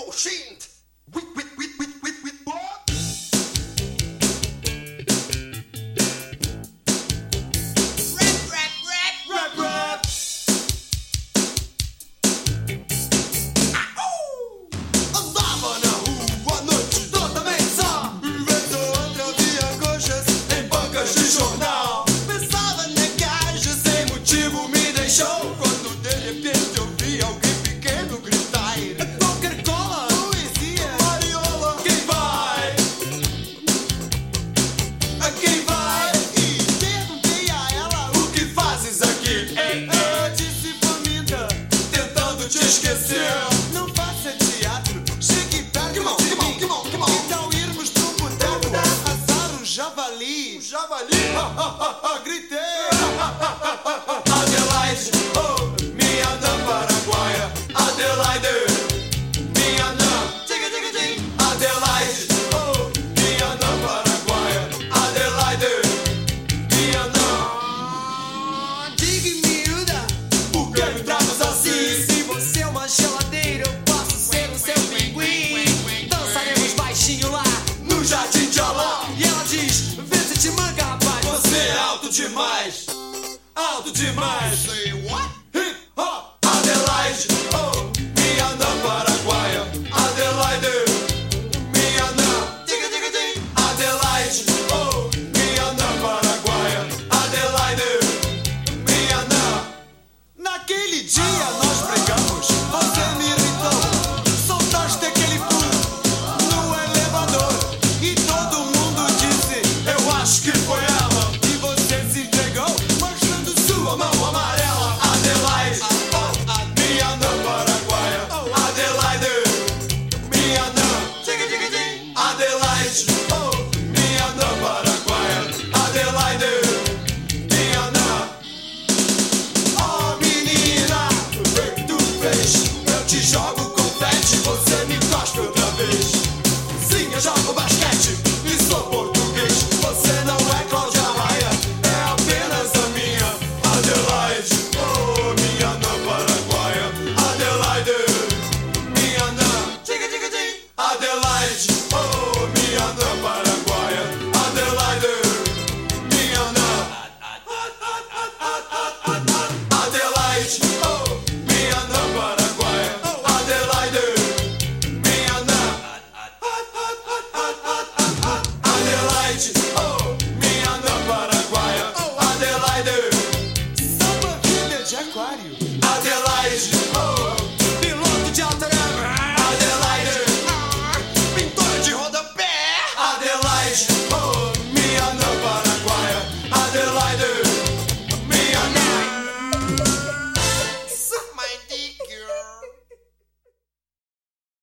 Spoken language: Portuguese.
shit! What? Rap! Andava na rua a noite toda mensal. Vez ou outra eu via coxas em bancas de jornal. Pensava na gaja sem motivo me deixou. Quando de repente eu vi alguém pequeno gritar: Coca-Cola, poesia, Mariola, quem vai? A quem vai? E perguntei a ela: o que fazes aqui? Ela disse faminta, tentando te esquecer. Não faça teatro, chegue perto de mim. Então irmos pro boteco, assar um javali. Gritei. Adelaide, oh, minha Ana paraguaia. Adelaide, minha Ana. Adelaide, oh, minha Ana paraguaia. Adelaide, minha Ana. Diga, miúda, por que me tratas assim? Se você é uma geladeira, eu posso ser o seu pinguim. Dançaremos baixinho lá no Jardim de Alá. E ela diz: vê se te manca, rapaz. Você é alto demais. Alto demais. Say what? Hip hop. Adelaide, oh, minha Ana paraguaia. Adelaide, minha Ana. Adelaide, oh, minha Ana paraguaia. Adelaide, minha Ana. Naquele dia nós brigamos. Você me irritou. Soltaste aquele pulo no elevador. E todo mundo disse: eu acho que foi ela. E você se entregou, mostrando sua mão amarela. Adelaide, oh, minha Ana paraguaia. Adelaide, minha Ana. Adelaide.